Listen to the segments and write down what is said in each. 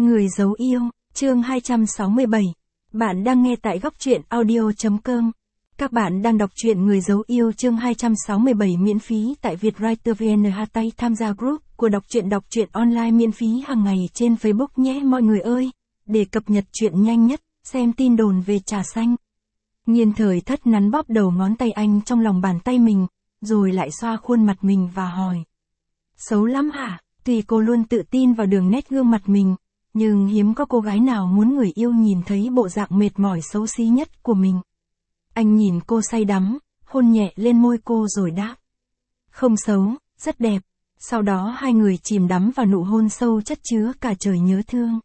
Người giấu yêu, chương 267. Bạn đang nghe tại góc truyện audio.com. Các bạn đang đọc truyện Người giấu yêu chương 267 miễn phí tại Vietwriter VN Hatay tham gia group của đọc truyện online miễn phí hàng ngày trên Facebook nhé mọi người ơi. Để cập nhật chuyện nhanh nhất, xem tin đồn về trà xanh. Nhiên Thời Thất nắn bóp đầu ngón tay anh trong lòng bàn tay mình, rồi lại xoa khuôn mặt mình và hỏi. Xấu lắm hả? Tuy cô luôn tự tin vào đường nét gương mặt mình, nhưng hiếm có cô gái nào muốn người yêu nhìn thấy bộ dạng mệt mỏi xấu xí nhất của mình. Anh nhìn cô say đắm, hôn nhẹ lên môi cô rồi đáp. Không xấu, rất đẹp. Sau đó hai người chìm đắm vào nụ hôn sâu chất chứa cả trời nhớ thương.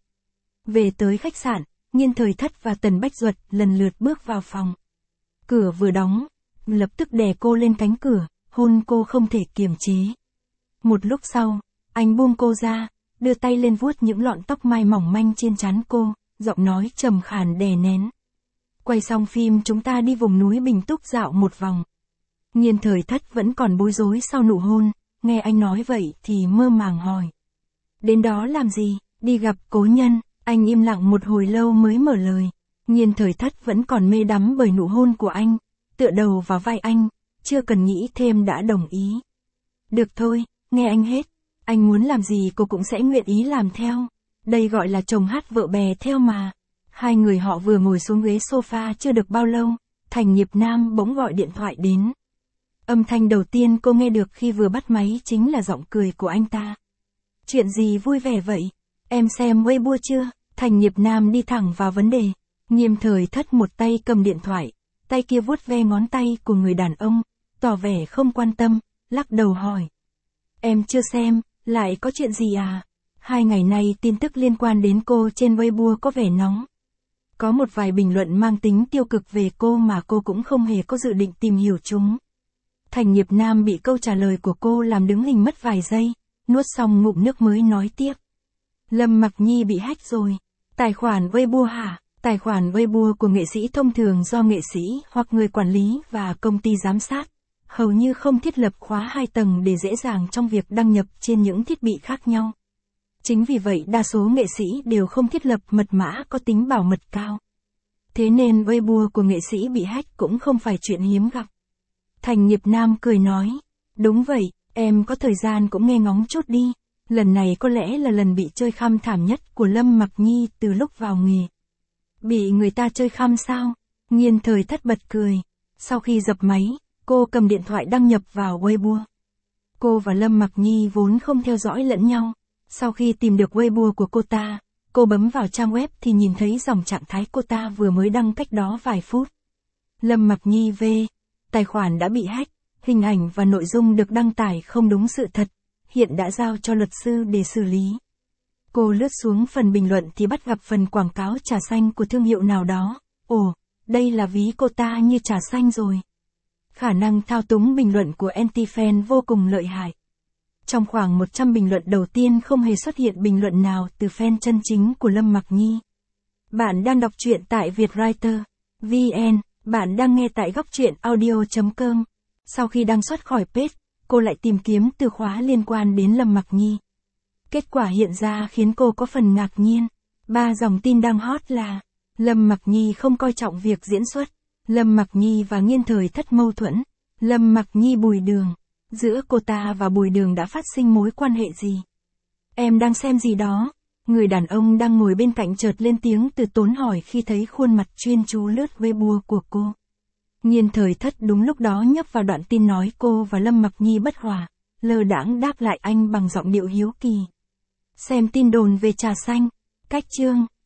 Về tới khách sạn, Nhiên Thời Thất và Tần Bách Duật lần lượt bước vào phòng. Cửa vừa đóng, lập tức đè cô lên cánh cửa, hôn cô không thể kiềm chế. Một lúc sau, anh buông cô ra, đưa tay lên vuốt những lọn tóc mai mỏng manh trên trán cô, giọng nói trầm khàn đè nén. Quay xong phim chúng ta đi vùng núi Bình Túc dạo một vòng. Nhiên Thời Thất vẫn còn bối rối sau nụ hôn, nghe anh nói vậy thì mơ màng hỏi. Đến đó làm gì? Đi gặp cố nhân. Anh im lặng một hồi lâu mới mở lời. Nhiên Thời Thất vẫn còn mê đắm bởi nụ hôn của anh, tựa đầu vào vai anh, chưa cần nghĩ thêm đã đồng ý. Được thôi, nghe anh hết. Anh muốn làm gì cô cũng sẽ nguyện ý làm theo. Đây gọi là chồng hát vợ bè theo mà. Hai người họ vừa ngồi xuống ghế sofa chưa được bao lâu, Thành Nghiệp Nam bỗng gọi điện thoại đến. Âm thanh đầu tiên cô nghe được khi vừa bắt máy chính là giọng cười của anh ta. Chuyện gì vui vẻ vậy? Em xem Weibo chưa? Thành Nghiệp Nam đi thẳng vào vấn đề. Nhiên Thời Thất một tay cầm điện thoại, tay kia vuốt ve ngón tay của người đàn ông, tỏ vẻ không quan tâm, lắc đầu hỏi. Em chưa xem, lại có chuyện gì à? 2 ngày nay tin tức liên quan đến cô trên Weibo có vẻ nóng. Có một vài bình luận mang tính tiêu cực về cô mà cô cũng không hề có dự định tìm hiểu chúng. Thành Nghiệp Nam bị câu trả lời của cô làm đứng hình mất vài giây, nuốt xong ngụm nước mới nói tiếp. Lâm Mặc Nhi bị hack rồi. Tài khoản Weibo hả? Tài khoản Weibo của nghệ sĩ thông thường do nghệ sĩ hoặc người quản lý và công ty giám sát, hầu như không thiết lập khóa 2 tầng để dễ dàng trong việc đăng nhập trên những thiết bị khác nhau. Chính vì vậy đa số nghệ sĩ đều không thiết lập mật mã có tính bảo mật cao. Thế nên Weibo của nghệ sĩ bị hack cũng không phải chuyện hiếm gặp. Thành Nghiệp Nam cười nói, đúng vậy, em có thời gian cũng nghe ngóng chút đi. Lần này có lẽ là lần bị chơi khăm thảm nhất của Lâm Mặc Nhi từ lúc vào nghề. Bị người ta chơi khăm sao? Nhiên Thời Thất bật cười. Sau khi dập máy, cô cầm điện thoại đăng nhập vào Weibo. Cô và Lâm Mặc Nhi vốn không theo dõi lẫn nhau. Sau khi tìm được Weibo của cô ta, cô bấm vào trang web thì nhìn thấy dòng trạng thái cô ta vừa mới đăng cách đó vài phút. Lâm Mặc Nhi V. Tài khoản đã bị hack, hình ảnh và nội dung được đăng tải không đúng sự thật, hiện đã giao cho luật sư để xử lý. Cô lướt xuống phần bình luận thì bắt gặp phần quảng cáo trà xanh của thương hiệu nào đó. Ồ, đây là ví cô ta như trà xanh rồi. Khả năng thao túng bình luận của anti-fan vô cùng lợi hại. Trong khoảng 100 bình luận đầu tiên không hề xuất hiện bình luận nào từ fan chân chính của Lâm Mặc Nhi. Bạn đang đọc truyện tại Vietwriter VN, bạn đang nghe tại góc truyện audio.com. Sau khi đăng xuất khỏi page, cô lại tìm kiếm từ khóa liên quan đến Lâm Mặc Nhi. Kết quả hiện ra khiến cô có phần ngạc nhiên. 3 dòng tin đang hot là Lâm Mặc Nhi không coi trọng việc diễn xuất, Lâm Mặc Nhi và Nhiên Thời Thất mâu thuẫn, Lâm Mặc Nhi Bùi Đường, giữa cô ta và Bùi Đường đã phát sinh mối quan hệ gì? Em đang xem gì đó? Người đàn ông đang ngồi bên cạnh chợt lên tiếng từ tốn hỏi khi thấy khuôn mặt chuyên chú lướt Weibo của cô. Nhiên Thời Thất đúng lúc đó nhấp vào đoạn tin nói cô và Lâm Mặc Nhi bất hòa, lơ đãng đáp lại anh bằng giọng điệu hiếu kỳ. Xem tin đồn về trà xanh, cách chương.